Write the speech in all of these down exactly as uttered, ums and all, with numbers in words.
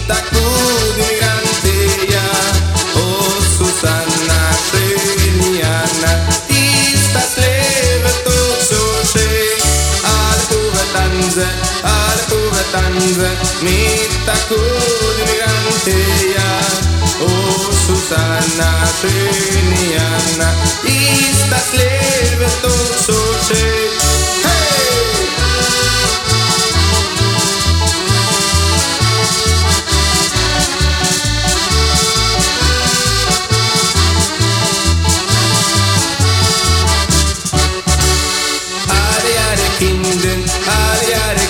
tack god immigrante, ja. Och Susanna Schöniana, Istaslevet också ske. Alle på tanze, alle på tanze, mitt tack god immigrante, ja. Och Susanna Schöniana, Istaslevet också ske.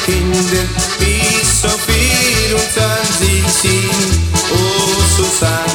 Kinder, bis auf vierundzwanzig sind. Oh, Susanne.